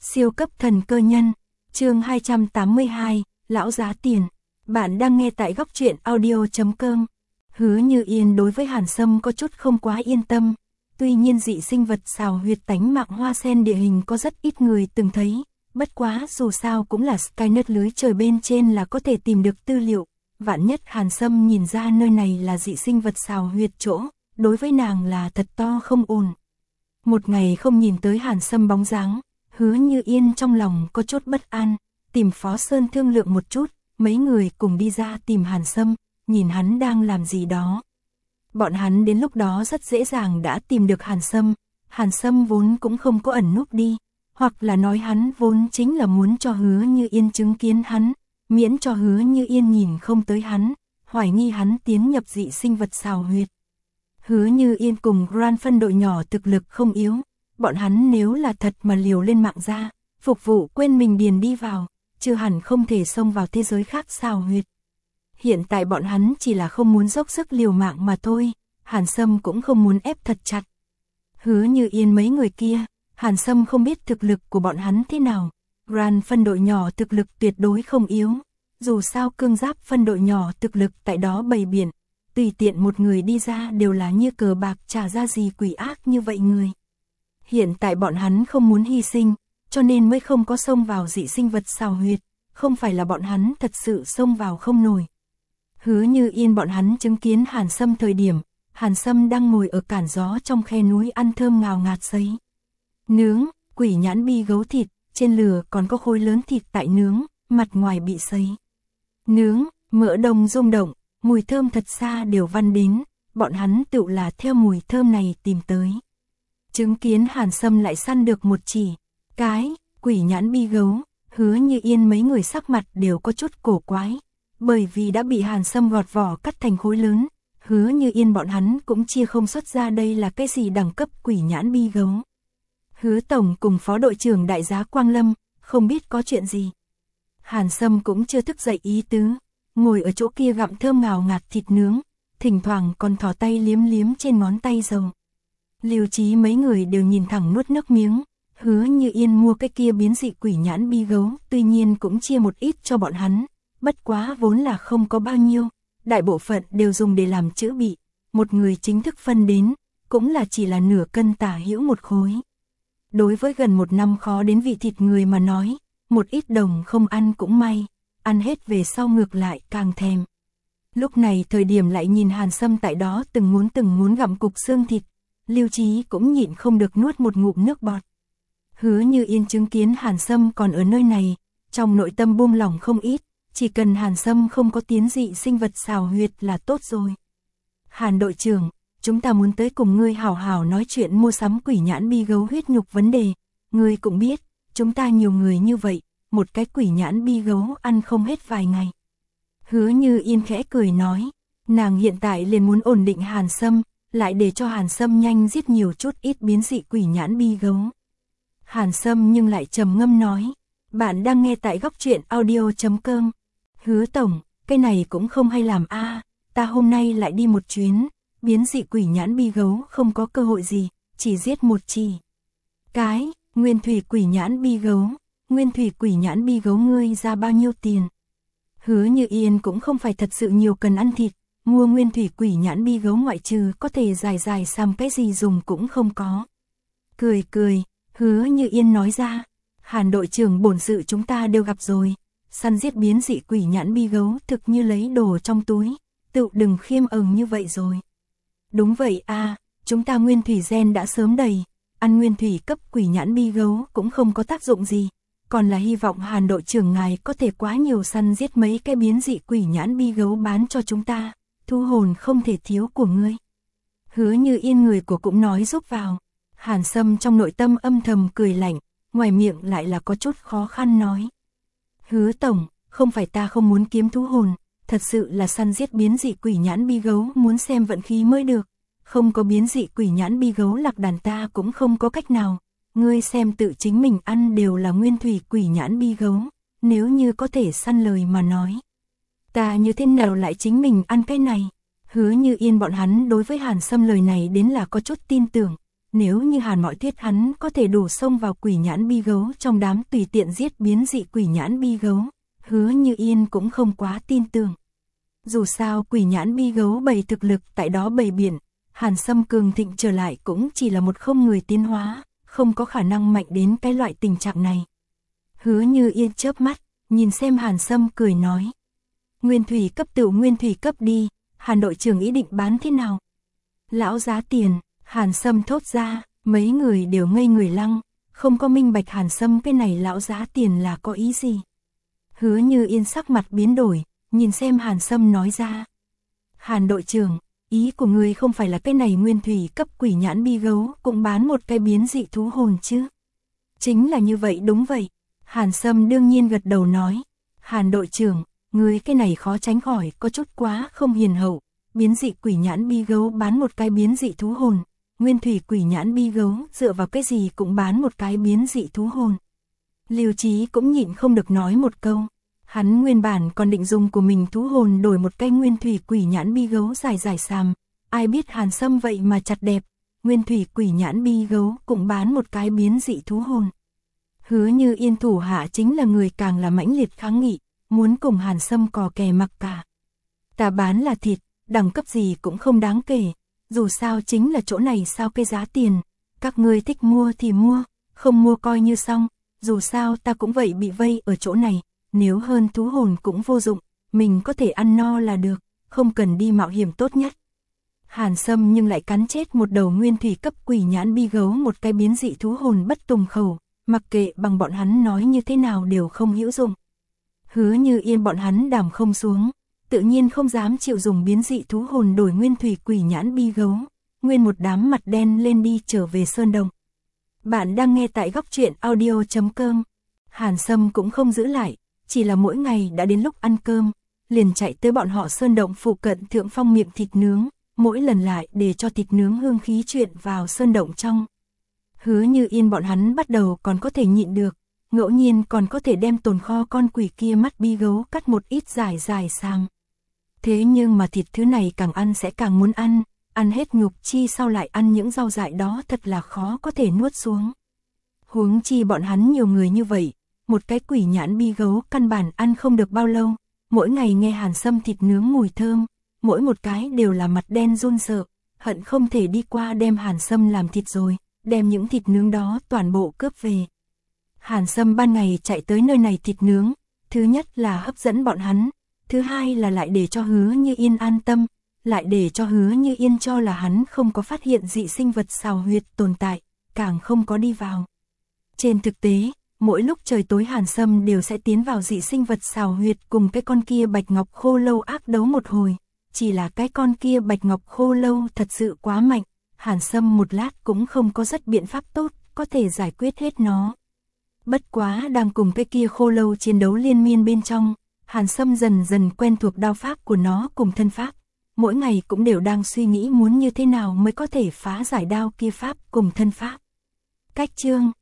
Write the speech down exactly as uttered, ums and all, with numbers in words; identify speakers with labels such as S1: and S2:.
S1: Siêu cấp thần cơ nhân, chương hai trăm tám mươi hai, lão giá tiền. Bạn đang nghe tại góc truyện audio chấm com. Hứa Như Yên đối với Hàn Sâm có chút không quá yên tâm. Tuy nhiên dị sinh vật xào huyệt tánh mạng hoa sen địa hình có rất ít người từng thấy. Bất quá dù sao cũng là Skynet lưới trời bên trên là có thể tìm được tư liệu. Vạn nhất Hàn Sâm nhìn ra nơi này là dị sinh vật xào huyệt chỗ, đối với nàng là thật to không ổn. Một ngày không nhìn tới Hàn Sâm bóng dáng, Hứa Như Yên trong lòng có chút bất an, tìm Phó Sơn thương lượng một chút, mấy người cùng đi ra tìm Hàn Sâm, nhìn hắn đang làm gì đó. Bọn hắn đến lúc đó rất dễ dàng đã tìm được Hàn Sâm, Hàn Sâm vốn cũng không có ẩn núp đi, hoặc là nói hắn vốn chính là muốn cho Hứa Như Yên chứng kiến hắn, miễn cho Hứa Như Yên nhìn không tới hắn, hoài nghi hắn tiến nhập dị sinh vật xào huyệt. Hứa Như Yên cùng Grand phân đội nhỏ thực lực không yếu, bọn hắn nếu là thật mà liều lên mạng ra, phục vụ quên mình điền đi vào, chưa hẳn không thể xông vào thế giới khác xào huyệt. Hiện tại bọn hắn chỉ là không muốn dốc sức liều mạng mà thôi, Hàn Sâm cũng không muốn ép thật chặt. Hứa Như Yên mấy người kia, Hàn Sâm không biết thực lực của bọn hắn thế nào, Grand phân đội nhỏ thực lực tuyệt đối không yếu, dù sao cương giáp phân đội nhỏ thực lực tại đó bầy biển, tùy tiện một người đi ra đều là như cờ bạc trả ra gì quỷ ác như vậy người. Hiện tại bọn hắn không muốn hy sinh, cho nên mới không có xông vào dị sinh vật xào huyệt, không phải là bọn hắn thật sự xông vào không nổi. Hứa Như Yên bọn hắn chứng kiến Hàn Sâm thời điểm, Hàn Sâm đang ngồi ở cản gió trong khe núi ăn thơm ngào ngạt sấy. Nướng, quỷ nhãn bi gấu thịt, trên lửa còn có khối lớn thịt tại nướng, mặt ngoài bị sấy. Nướng, mỡ đông rung động, mùi thơm thật xa đều văng đến, bọn hắn tự là theo mùi thơm này tìm tới. Chứng kiến Hàn Sâm lại săn được một chỉ, cái, quỷ nhãn bi gấu, Hứa Như Yên mấy người sắc mặt đều có chút cổ quái, bởi vì đã bị Hàn Sâm gọt vỏ cắt thành khối lớn, Hứa Như Yên bọn hắn cũng chia không xuất ra đây là cái gì đẳng cấp quỷ nhãn bi gấu. Hứa Tổng cùng Phó đội trưởng Đại giá Quang Lâm, không biết có chuyện gì. Hàn Sâm cũng chưa thức dậy ý tứ, ngồi ở chỗ kia gặm thơm ngào ngạt thịt nướng, thỉnh thoảng còn thò tay liếm liếm trên ngón tay dầu. Lưu Chí mấy người đều nhìn thẳng nuốt nước miếng, Hứa Như Yên mua cái kia biến dị quỷ nhãn bi gấu, tuy nhiên cũng chia một ít cho bọn hắn, bất quá vốn là không có bao nhiêu, đại bộ phận đều dùng để làm chữ bị, một người chính thức phân đến, cũng là chỉ là nửa cân tả hữu một khối. Đối với gần một năm khó đến vị thịt người mà nói, một ít đồng không ăn cũng may, ăn hết về sau ngược lại càng thèm. Lúc này thời điểm lại nhìn Hàn Sâm tại đó từng muốn từng muốn gặm cục xương thịt, Lưu Chí cũng nhịn không được nuốt một ngụm nước bọt. Hứa Như Yên chứng kiến Hàn Sâm còn ở nơi này, trong nội tâm buông lỏng không ít, chỉ cần Hàn Sâm không có tiến dị sinh vật xào huyệt là tốt rồi. Hàn đội trưởng, chúng ta muốn tới cùng ngươi hảo hảo nói chuyện mua sắm quỷ nhãn bi gấu huyết nhục vấn đề, ngươi cũng biết, chúng ta nhiều người như vậy, một cái quỷ nhãn bi gấu ăn không hết vài ngày. Hứa Như Yên khẽ cười nói, nàng hiện tại liền muốn ổn định Hàn Sâm, lại để cho Hàn Sâm nhanh giết nhiều chút ít biến dị quỷ nhãn bi gấu. Hàn Sâm nhưng lại trầm ngâm nói, bạn đang nghe tại góc truyện audio chấm com. Hứa Tổng, cái này cũng không hay làm a, ta hôm nay lại đi một chuyến, biến dị quỷ nhãn bi gấu không có cơ hội gì, chỉ giết một chỉ. Cái, nguyên thủy quỷ nhãn bi gấu, nguyên thủy quỷ nhãn bi gấu ngươi ra bao nhiêu tiền? Hứa Như Yên cũng không phải thật sự nhiều cần ăn thịt, mua nguyên thủy quỷ nhãn bi gấu ngoại trừ có thể dài dài xăm cái gì dùng cũng không có. Cười cười, Hứa Như Yên nói ra, Hàn đội trưởng bổn sự chúng ta đều gặp rồi, săn giết biến dị quỷ nhãn bi gấu thực như lấy đồ trong túi, tự đừng khiêm ờn như vậy rồi. Đúng vậy a, chúng ta nguyên thủy gen đã sớm đầy, ăn nguyên thủy cấp quỷ nhãn bi gấu cũng không có tác dụng gì, còn là hy vọng Hàn đội trưởng ngài có thể quá nhiều săn giết mấy cái biến dị quỷ nhãn bi gấu bán cho chúng ta, thu hồn không thể thiếu của ngươi. Hứa Như Yên người của cũng nói giúp vào. Hàn Sâm trong nội tâm âm thầm cười lạnh, ngoài miệng lại là có chút khó khăn nói. Hứa Tổng, không phải ta không muốn kiếm thú hồn, thật sự là săn giết biến dị quỷ nhãn bi gấu muốn xem vận khí mới được, không có biến dị quỷ nhãn bi gấu lạc đàn ta cũng không có cách nào, ngươi xem tự chính mình ăn đều là nguyên thủy quỷ nhãn bi gấu, nếu như có thể săn lời mà nói. Ta như thế nào lại chính mình ăn cái này? Hứa Như Yên bọn hắn đối với Hàn Sâm lời này đến là có chút tin tưởng. nếu như Hàn Mọi thuyết hắn có thể đủ xông vào quỷ nhãn bi gấu trong đám tùy tiện giết biến dị quỷ nhãn bi gấu, Hứa Như Yên cũng không quá tin tưởng. Dù sao quỷ nhãn bi gấu bày thực lực tại đó bày biển, Hàn Sâm cường thịnh trở lại cũng chỉ là một không người tiến hóa, không có khả năng mạnh đến cái loại tình trạng này. Hứa Như Yên chớp mắt, nhìn xem Hàn Sâm cười nói. Nguyên thủy cấp tựu nguyên thủy cấp đi, Hàn đội trưởng ý định bán thế nào? Lão giá tiền, Hàn Sâm thốt ra, mấy người đều ngây người lăng, không có minh bạch Hàn Sâm cái này lão giá tiền là có ý gì. Hứa Như Yên sắc mặt biến đổi, nhìn xem Hàn Sâm nói ra. Hàn đội trưởng, ý của người không phải là cái này nguyên thủy cấp quỷ nhãn bi gấu cũng bán một cái biến dị thú hồn chứ? Chính là như vậy, đúng vậy. Hàn Sâm đương nhiên gật đầu nói. Hàn đội trưởng, người cái này khó tránh khỏi có chút quá không hiền hậu. Biến dị quỷ nhãn bi gấu bán một cái biến dị thú hồn. Nguyên thủy quỷ nhãn bi gấu dựa vào cái gì cũng bán một cái biến dị thú hồn. Lưu Chí cũng nhịn không được nói một câu. Hắn nguyên bản còn định dùng của mình thú hồn đổi một cái nguyên thủy quỷ nhãn bi gấu dài dài sàm. Ai biết Hàn Sâm vậy mà chặt đẹp. Nguyên thủy quỷ nhãn bi gấu cũng bán một cái biến dị thú hồn. Hứa Như Yên thủ hạ chính là người càng là mãnh liệt kháng nghị, muốn cùng Hàn Sâm cò kè mặc cả. Ta bán là thịt, đẳng cấp gì cũng không đáng kể, dù sao chính là chỗ này sao cái giá tiền, các ngươi thích mua thì mua, không mua coi như xong, dù sao ta cũng vậy bị vây ở chỗ này, nếu hơn thú hồn cũng vô dụng, mình có thể ăn no là được, không cần đi mạo hiểm tốt nhất. Hàn Sâm nhưng lại cắn chết một đầu nguyên thủy cấp quỷ nhãn bi gấu một cái biến dị thú hồn bất tùng khẩu, mặc kệ bằng bọn hắn nói như thế nào đều không hữu dụng. Hứa Như Yên bọn hắn đảm không xuống, tự nhiên không dám chịu dùng biến dị thú hồn đổi nguyên thủy quỷ nhãn bi gấu, nguyên một đám mặt đen lên đi trở về Sơn Động. Bạn đang nghe tại góc truyện audio chấm com. Hàn Sâm cũng không giữ lại, chỉ là mỗi ngày đã đến lúc ăn cơm, liền chạy tới bọn họ Sơn Động phụ cận Thượng Phong miệng thịt nướng, mỗi lần lại để cho thịt nướng hương khí chuyện vào Sơn Động trong. Hứa Như Yên bọn hắn bắt đầu còn có thể nhịn được, ngẫu nhiên còn có thể đem tồn kho con quỷ kia mắt bi gấu cắt một ít dài dài sang. Thế nhưng mà thịt thứ này càng ăn sẽ càng muốn ăn, ăn hết nhục chi sau lại ăn những rau dại đó thật là khó có thể nuốt xuống. Huống chi bọn hắn nhiều người như vậy, một cái quỷ nhãn bi gấu căn bản ăn không được bao lâu, mỗi ngày nghe Hàn Sâm thịt nướng mùi thơm, mỗi một cái đều là mặt đen run sợ, hận không thể đi qua đem Hàn Sâm làm thịt rồi, đem những thịt nướng đó toàn bộ cướp về. Hàn Sâm ban ngày chạy tới nơi này thịt nướng, thứ nhất là hấp dẫn bọn hắn, thứ hai là lại để cho Hứa Như Yên an tâm, lại để cho Hứa Như Yên cho là hắn không có phát hiện dị sinh vật xào huyệt tồn tại, càng không có đi vào. Trên thực tế, mỗi lúc trời tối Hàn Sâm đều sẽ tiến vào dị sinh vật xào huyệt cùng cái con kia bạch ngọc khô lâu ác đấu một hồi, chỉ là cái con kia bạch ngọc khô lâu thật sự quá mạnh, Hàn Sâm một lát cũng không có rất biện pháp tốt, có thể giải quyết hết nó. Bất quá đang cùng cái kia khô lâu chiến đấu liên miên bên trong, Hàn Sâm dần dần quen thuộc đao pháp của nó cùng thân pháp, mỗi ngày cũng đều đang suy nghĩ muốn như thế nào mới có thể phá giải đao kia pháp cùng thân pháp. Cách chương